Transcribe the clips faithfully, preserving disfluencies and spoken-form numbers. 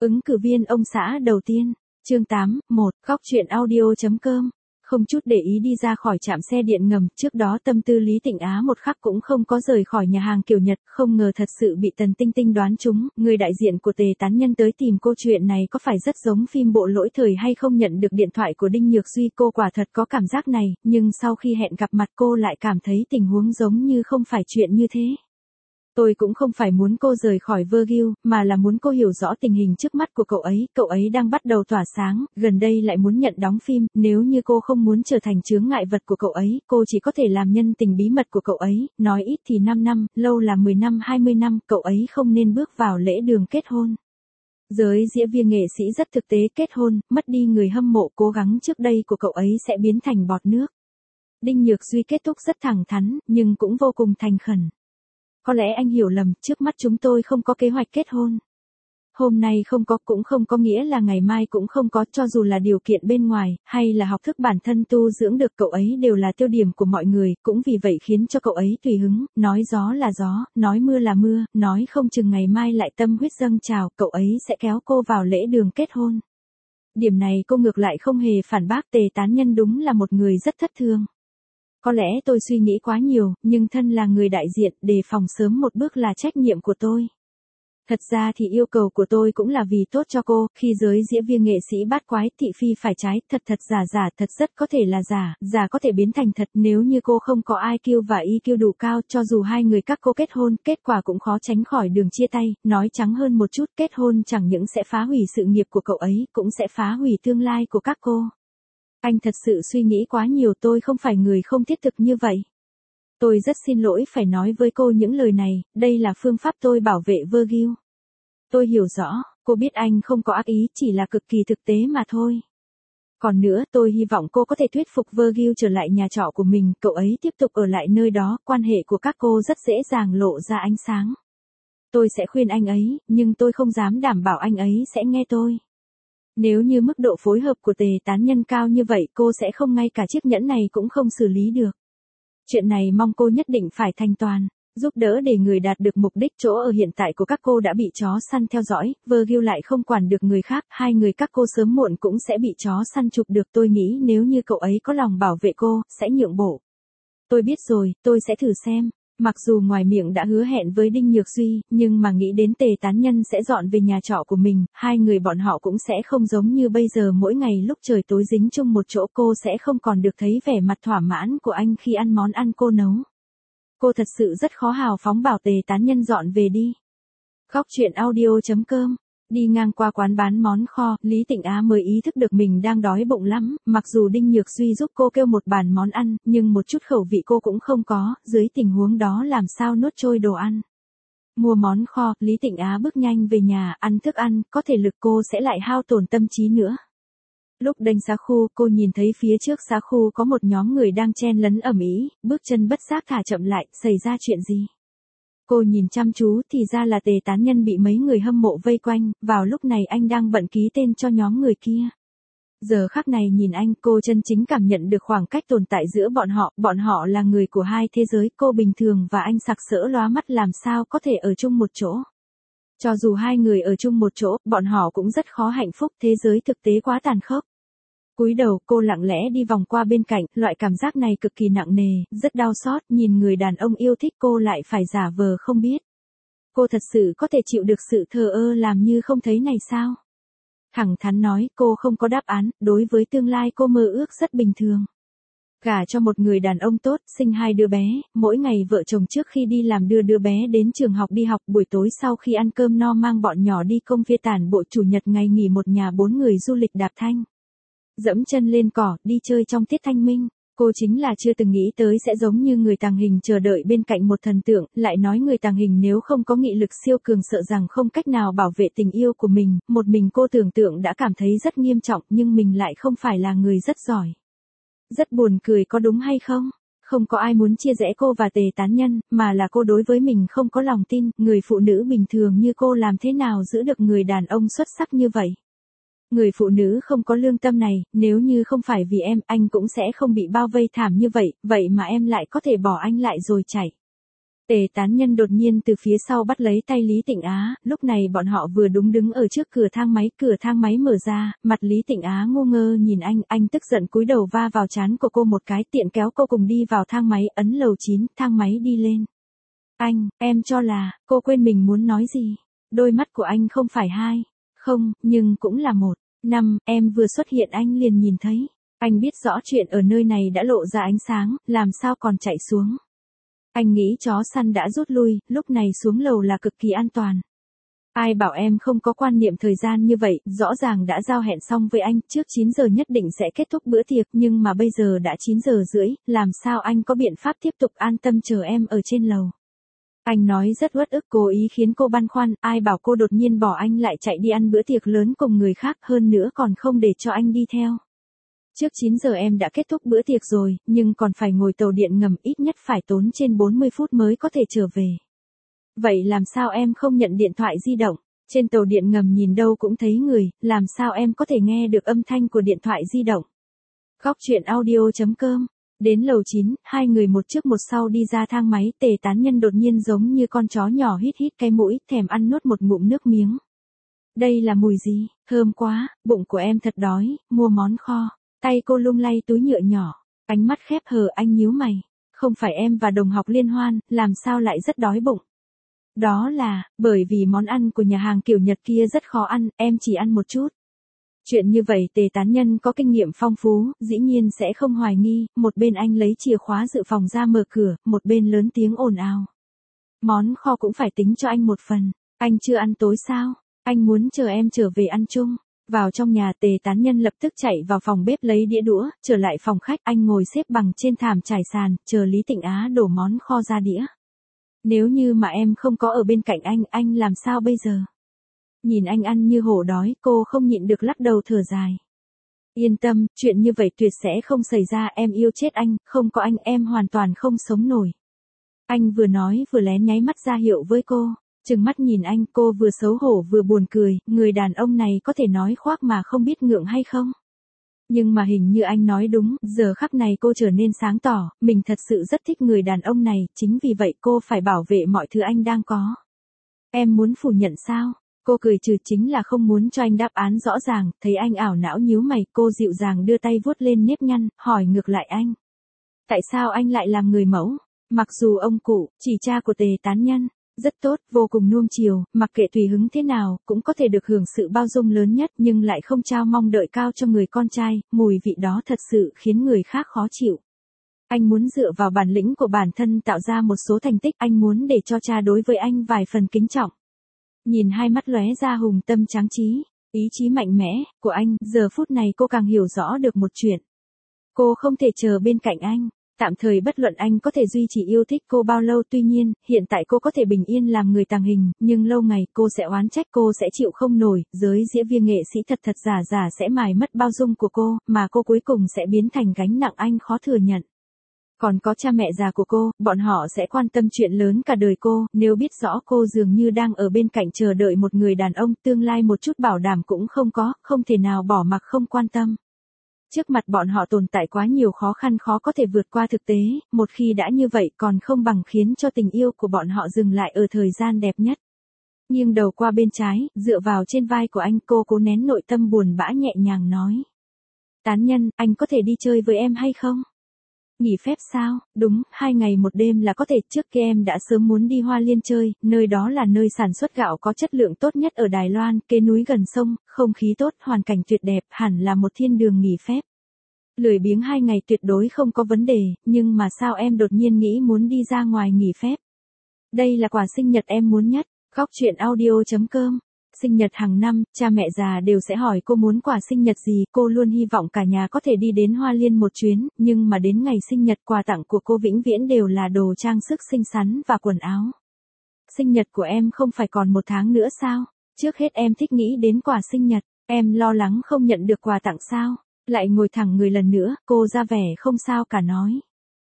Ứng cử viên ông xã đầu tiên, chương tám, một, góc truyện audio chấm com. Không chút để ý đi ra khỏi trạm xe điện ngầm, trước đó tâm tư Lý Tịnh Á một khắc cũng không có rời khỏi nhà hàng kiểu Nhật, không ngờ thật sự bị Tần Tinh Tinh đoán trúng, người đại diện của Tề Tán Nhân tới tìm cô, chuyện này có phải rất giống phim bộ lỗi thời hay không? Nhận được điện thoại của Đinh Nhược Duy, cô quả thật có cảm giác này, nhưng sau khi hẹn gặp mặt cô lại cảm thấy tình huống giống như không phải chuyện như thế. Tôi cũng không phải muốn cô rời khỏi Virgil, mà là muốn cô hiểu rõ tình hình trước mắt của cậu ấy, cậu ấy đang bắt đầu tỏa sáng, gần đây lại muốn nhận đóng phim, nếu như cô không muốn trở thành chướng ngại vật của cậu ấy, cô chỉ có thể làm nhân tình bí mật của cậu ấy, nói ít thì năm năm, lâu là mười năm hai mươi năm, cậu ấy không nên bước vào lễ đường kết hôn. Giới diễn viên nghệ sĩ rất thực tế, kết hôn, mất đi người hâm mộ, cố gắng trước đây của cậu ấy sẽ biến thành bọt nước. Đinh Nhược Duy kết thúc rất thẳng thắn, nhưng cũng vô cùng thành khẩn. Có lẽ anh hiểu lầm, trước mắt chúng tôi không có kế hoạch kết hôn. Hôm nay không có cũng không có nghĩa là ngày mai cũng không có, cho dù là điều kiện bên ngoài, hay là học thức bản thân tu dưỡng được, cậu ấy đều là tiêu điểm của mọi người, cũng vì vậy khiến cho cậu ấy tùy hứng, nói gió là gió, nói mưa là mưa, nói không chừng ngày mai lại tâm huyết dâng trào, cậu ấy sẽ kéo cô vào lễ đường kết hôn. Điểm này cô ngược lại không hề phản bác. Tề Tán Nhân đúng là một người rất thất thường. Có lẽ tôi suy nghĩ quá nhiều, nhưng thân là người đại diện, đề phòng sớm một bước là trách nhiệm của tôi. Thật ra thì yêu cầu của tôi cũng là vì tốt cho cô, khi giới diễn viên nghệ sĩ bát quái thị phi phải trái, thật thật giả giả, thật rất có thể là giả, giả có thể biến thành thật, nếu như cô không có i kiu và i kiu đủ cao, cho dù hai người các cô kết hôn, kết quả cũng khó tránh khỏi đường chia tay, nói trắng hơn một chút, kết hôn chẳng những sẽ phá hủy sự nghiệp của cậu ấy, cũng sẽ phá hủy tương lai của các cô. Anh thật sự suy nghĩ quá nhiều, tôi không phải người không thiết thực như vậy. Tôi rất xin lỗi phải nói với cô những lời này, đây là phương pháp tôi bảo vệ Virgil. Tôi hiểu rõ, cô biết anh không có ác ý, chỉ là cực kỳ thực tế mà thôi. Còn nữa, tôi hy vọng cô có thể thuyết phục Virgil trở lại nhà trọ của mình, cậu ấy tiếp tục ở lại nơi đó, quan hệ của các cô rất dễ dàng lộ ra ánh sáng. Tôi sẽ khuyên anh ấy, nhưng tôi không dám đảm bảo anh ấy sẽ nghe tôi. Nếu như mức độ phối hợp của Tề Tán Nhân cao như vậy, cô sẽ không ngay cả chiếc nhẫn này cũng không xử lý được. Chuyện này mong cô nhất định phải thành toàn, giúp đỡ để người đạt được mục đích. Chỗ ở hiện tại của các cô đã bị chó săn theo dõi, Virgil lại không quản được người khác, hai người các cô sớm muộn cũng sẽ bị chó săn chụp được. Tôi nghĩ nếu như cậu ấy có lòng bảo vệ cô, sẽ nhượng bộ. Tôi biết rồi, tôi sẽ thử xem. Mặc dù ngoài miệng đã hứa hẹn với Đinh Nhược Duy, nhưng mà nghĩ đến Tề Tán Nhân sẽ dọn về nhà trọ của mình, hai người bọn họ cũng sẽ không giống như bây giờ mỗi ngày lúc trời tối dính chung một chỗ, cô sẽ không còn được thấy vẻ mặt thỏa mãn của anh khi ăn món ăn cô nấu. Cô thật sự rất khó hào phóng bảo Tề Tán Nhân dọn về đi. Góc truyện audio chấm com. Đi ngang qua quán bán món kho, Lý Tịnh Á mới ý thức được mình đang đói bụng lắm, mặc dù Đinh Nhược Duy giúp cô kêu một bàn món ăn, nhưng một chút khẩu vị cô cũng không có, dưới tình huống đó làm sao nuốt trôi đồ ăn. Mua món kho, Lý Tịnh Á bước nhanh về nhà, ăn thức ăn, có thể lực cô sẽ lại hao tổn tâm trí nữa. Lúc đánh xá khu, cô nhìn thấy phía trước xá khu có một nhóm người đang chen lấn ầm ĩ, bước chân bất giác thả chậm lại, xảy ra chuyện gì? Cô nhìn chăm chú thì ra là Tề Tán Nhân bị mấy người hâm mộ vây quanh, vào lúc này anh đang bận ký tên cho nhóm người kia. Giờ khắc này nhìn anh, cô chân chính cảm nhận được khoảng cách tồn tại giữa bọn họ, bọn họ là người của hai thế giới, cô bình thường và anh sặc sỡ lóa mắt làm sao có thể ở chung một chỗ. Cho dù hai người ở chung một chỗ, bọn họ cũng rất khó hạnh phúc, thế giới thực tế quá tàn khốc. Cúi đầu, cô lặng lẽ đi vòng qua bên cạnh, loại cảm giác này cực kỳ nặng nề, rất đau xót, nhìn người đàn ông yêu thích cô lại phải giả vờ không biết. Cô thật sự có thể chịu được sự thờ ơ làm như không thấy này sao? Thẳng thắn nói, cô không có đáp án, đối với tương lai cô mơ ước rất bình thường. Gả cho một người đàn ông tốt, sinh hai đứa bé, mỗi ngày vợ chồng trước khi đi làm đưa đứa bé đến trường học đi học, buổi tối sau khi ăn cơm no mang bọn nhỏ đi công viên tản bộ, chủ nhật ngày nghỉ một nhà bốn người du lịch đạp thanh. Dẫm chân lên cỏ, đi chơi trong tiết thanh minh. Cô chính là chưa từng nghĩ tới sẽ giống như người tàng hình chờ đợi bên cạnh một thần tượng, lại nói người tàng hình nếu không có nghị lực siêu cường sợ rằng không cách nào bảo vệ tình yêu của mình, một mình cô tưởng tượng đã cảm thấy rất nghiêm trọng, nhưng mình lại không phải là người rất giỏi. Rất buồn cười có đúng hay không? Không có ai muốn chia rẽ cô và Tề Tán Nhân, mà là cô đối với mình không có lòng tin, người phụ nữ bình thường như cô làm thế nào giữ được người đàn ông xuất sắc như vậy? Người phụ nữ không có lương tâm này, nếu như không phải vì em, anh cũng sẽ không bị bao vây thảm như vậy, vậy mà em lại có thể bỏ anh lại rồi chạy. Tề Tán Nhân đột nhiên từ phía sau bắt lấy tay Lý Tịnh Á, lúc này bọn họ vừa đúng đứng ở trước cửa thang máy, cửa thang máy mở ra, mặt Lý Tịnh Á ngu ngơ nhìn anh, anh tức giận cúi đầu va vào trán của cô một cái, tiện kéo cô cùng đi vào thang máy, ấn lầu chín, thang máy đi lên. Anh, em cho là, cô quên mình muốn nói gì. Đôi mắt của anh không phải hai, không, nhưng cũng là một. Năm, em vừa xuất hiện anh liền nhìn thấy. Anh biết rõ chuyện ở nơi này đã lộ ra ánh sáng, làm sao còn chạy xuống. Anh nghĩ chó săn đã rút lui, lúc này xuống lầu là cực kỳ an toàn. Ai bảo em không có quan niệm thời gian như vậy, rõ ràng đã giao hẹn xong với anh, trước chín giờ nhất định sẽ kết thúc bữa tiệc, nhưng mà bây giờ đã chín giờ rưỡi, làm sao anh có biện pháp tiếp tục an tâm chờ em ở trên lầu. Anh nói rất uất ức, cố ý khiến cô băn khoăn, ai bảo cô đột nhiên bỏ anh lại chạy đi ăn bữa tiệc lớn cùng người khác, hơn nữa còn không để cho anh đi theo. Trước chín giờ em đã kết thúc bữa tiệc rồi, nhưng còn phải ngồi tàu điện ngầm, ít nhất phải tốn trên bốn mươi phút mới có thể trở về. Vậy làm sao em không nhận điện thoại di động? Trên tàu điện ngầm nhìn đâu cũng thấy người, làm sao em có thể nghe được âm thanh của điện thoại di động? Góc truyện audio chấm com. Đến lầu chín, hai người một trước một sau đi ra thang máy, Tề Tán Nhân đột nhiên giống như con chó nhỏ hít hít cái mũi, thèm ăn nuốt một ngụm nước miếng. Đây là mùi gì? Thơm quá, bụng của em thật đói, mua món kho. Tay cô lung lay túi nhựa nhỏ, ánh mắt khép hờ, anh nhíu mày. Không phải em và đồng học liên hoan, làm sao lại rất đói bụng? Đó là, bởi vì món ăn của nhà hàng kiểu Nhật kia rất khó ăn, em chỉ ăn một chút. Chuyện như vậy Tề Tán Nhân có kinh nghiệm phong phú, dĩ nhiên sẽ không hoài nghi, một bên anh lấy chìa khóa dự phòng ra mở cửa, một bên lớn tiếng ồn ào. Món kho cũng phải tính cho anh một phần, anh chưa ăn tối sao, anh muốn chờ em trở về ăn chung. Vào trong nhà Tề Tán Nhân lập tức chạy vào phòng bếp lấy đĩa đũa, trở lại phòng khách, anh ngồi xếp bằng trên thảm trải sàn, chờ Lý Tịnh Á đổ món kho ra đĩa. Nếu như mà em không có ở bên cạnh anh, anh làm sao bây giờ? Nhìn anh ăn như hổ đói, cô không nhịn được lắc đầu thở dài. Yên tâm, chuyện như vậy tuyệt sẽ không xảy ra, em yêu chết anh, không có anh em hoàn toàn không sống nổi. Anh vừa nói vừa lén nháy mắt ra hiệu với cô. Trừng mắt nhìn anh, cô vừa xấu hổ vừa buồn cười, người đàn ông này có thể nói khoác mà không biết ngượng hay không? Nhưng mà hình như anh nói đúng, giờ khắc này cô trở nên sáng tỏ, mình thật sự rất thích người đàn ông này, chính vì vậy cô phải bảo vệ mọi thứ anh đang có. Em muốn phủ nhận sao? Cô cười trừ, chính là không muốn cho anh đáp án rõ ràng, thấy anh ảo não nhíu mày, cô dịu dàng đưa tay vuốt lên nếp nhăn, hỏi ngược lại anh. Tại sao anh lại làm người mẫu? Mặc dù ông cụ, chỉ cha của Tề Tán Nhân, rất tốt, vô cùng nuông chiều, mặc kệ tùy hứng thế nào, cũng có thể được hưởng sự bao dung lớn nhất nhưng lại không trao mong đợi cao cho người con trai, mùi vị đó thật sự khiến người khác khó chịu. Anh muốn dựa vào bản lĩnh của bản thân tạo ra một số thành tích, anh muốn để cho cha đối với anh vài phần kính trọng. Nhìn hai mắt lóe ra hùng tâm tráng trí, ý chí mạnh mẽ của anh, giờ phút này cô càng hiểu rõ được một chuyện. Cô không thể chờ bên cạnh anh. Tạm thời bất luận anh có thể duy trì yêu thích cô bao lâu, tuy nhiên, hiện tại cô có thể bình yên làm người tàng hình, nhưng lâu ngày cô sẽ oán trách, cô sẽ chịu không nổi, giới diễn viên nghệ sĩ thật thật giả giả sẽ mài mất bao dung của cô, mà cô cuối cùng sẽ biến thành gánh nặng anh khó thừa nhận. Còn có cha mẹ già của cô, bọn họ sẽ quan tâm chuyện lớn cả đời cô, nếu biết rõ cô dường như đang ở bên cạnh chờ đợi một người đàn ông, tương lai một chút bảo đảm cũng không có, không thể nào bỏ mặc không quan tâm. Trước mặt bọn họ tồn tại quá nhiều khó khăn khó có thể vượt qua thực tế, một khi đã như vậy còn không bằng khiến cho tình yêu của bọn họ dừng lại ở thời gian đẹp nhất. Nghiêng đầu qua bên trái, dựa vào trên vai của anh, cô cố nén nội tâm buồn bã nhẹ nhàng nói. Tán Nhân, anh có thể đi chơi với em hay không? Nghỉ phép sao? Đúng, hai ngày một đêm là có thể, trước kia em đã sớm muốn đi Hoa Liên chơi, nơi đó là nơi sản xuất gạo có chất lượng tốt nhất ở Đài Loan, kế núi gần sông, không khí tốt, hoàn cảnh tuyệt đẹp, hẳn là một thiên đường nghỉ phép. Lười biếng hai ngày tuyệt đối không có vấn đề, nhưng mà sao em đột nhiên nghĩ muốn đi ra ngoài nghỉ phép? Đây là quà sinh nhật em muốn nhất. Góc truyện audio chấm com. Sinh nhật hàng năm, cha mẹ già đều sẽ hỏi cô muốn quà sinh nhật gì, cô luôn hy vọng cả nhà có thể đi đến Hoa Liên một chuyến, nhưng mà đến ngày sinh nhật quà tặng của cô vĩnh viễn đều là đồ trang sức xinh xắn và quần áo. Sinh nhật của em không phải còn một tháng nữa sao? Trước hết em thích nghĩ đến quà sinh nhật, em lo lắng không nhận được quà tặng sao? Lại ngồi thẳng người lần nữa, cô ra vẻ không sao cả nói.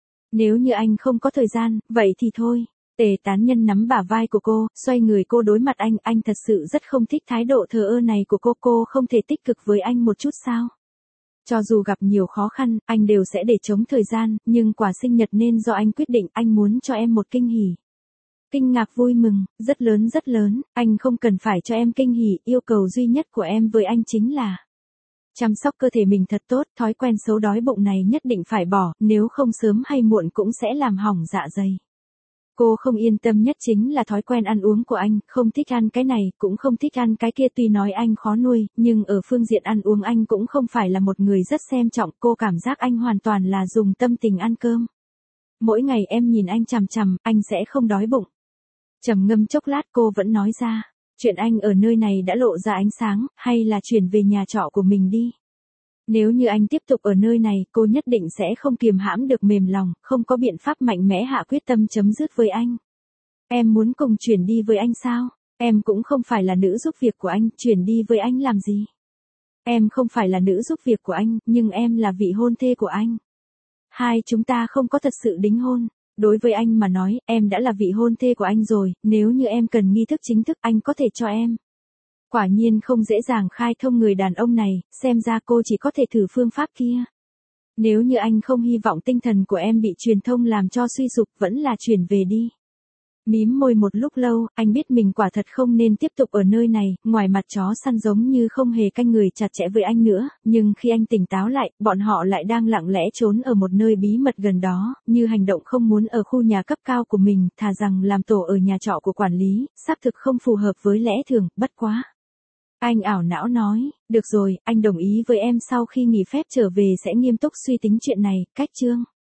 Nếu như anh không có thời gian, vậy thì thôi. Tề Tán Nhân nắm bả vai của cô, xoay người cô đối mặt anh, anh thật sự rất không thích thái độ thờ ơ này của cô, cô không thể tích cực với anh một chút sao? Cho dù gặp nhiều khó khăn, anh đều sẽ để chống thời gian, nhưng quà sinh nhật nên do anh quyết định, anh muốn cho em một kinh hỉ. kinh ngạc vui mừng, rất lớn rất lớn, anh không cần phải cho em kinh hỉ, yêu cầu duy nhất của em với anh chính là chăm sóc cơ thể mình thật tốt, thói quen xấu đói bụng này nhất định phải bỏ, nếu không sớm hay muộn cũng sẽ làm hỏng dạ dày. Cô không yên tâm nhất chính là thói quen ăn uống của anh, không thích ăn cái này, cũng không thích ăn cái kia, tuy nói anh khó nuôi, nhưng ở phương diện ăn uống anh cũng không phải là một người rất xem trọng, cô cảm giác anh hoàn toàn là dùng tâm tình ăn cơm. Mỗi ngày em nhìn anh chằm chằm, anh sẽ không đói bụng. Trầm ngâm chốc lát cô vẫn nói ra, chuyện anh ở nơi này đã lộ ra ánh sáng, hay là chuyển về nhà trọ của mình đi. Nếu như anh tiếp tục ở nơi này, cô nhất định sẽ không kiềm hãm được mềm lòng, không có biện pháp mạnh mẽ hạ quyết tâm chấm dứt với anh. Em muốn cùng chuyển đi với anh sao? Em cũng không phải là nữ giúp việc của anh, chuyển đi với anh làm gì? Em không phải là nữ giúp việc của anh, nhưng em là vị hôn thê của anh. Hai chúng ta không có thật sự đính hôn. Đối với anh mà nói, em đã là vị hôn thê của anh rồi, nếu như em cần nghi thức chính thức anh có thể cho em. Quả nhiên không dễ dàng khai thông người đàn ông này, xem ra cô chỉ có thể thử phương pháp kia. Nếu như anh không hy vọng tinh thần của em bị truyền thông làm cho suy sụp, vẫn là chuyển về đi. Mím môi một lúc lâu, anh biết mình quả thật không nên tiếp tục ở nơi này, ngoài mặt chó săn giống như không hề canh người chặt chẽ với anh nữa, nhưng khi anh tỉnh táo lại, bọn họ lại đang lặng lẽ trốn ở một nơi bí mật gần đó, như hành động không muốn ở khu nhà cấp cao của mình, thà rằng làm tổ ở nhà trọ của quản lý, xác thực không phù hợp với lẽ thường, bất quá. Anh ảo não nói, được rồi, anh đồng ý với em sau khi nghỉ phép trở về sẽ nghiêm túc suy tính chuyện này, cách chương.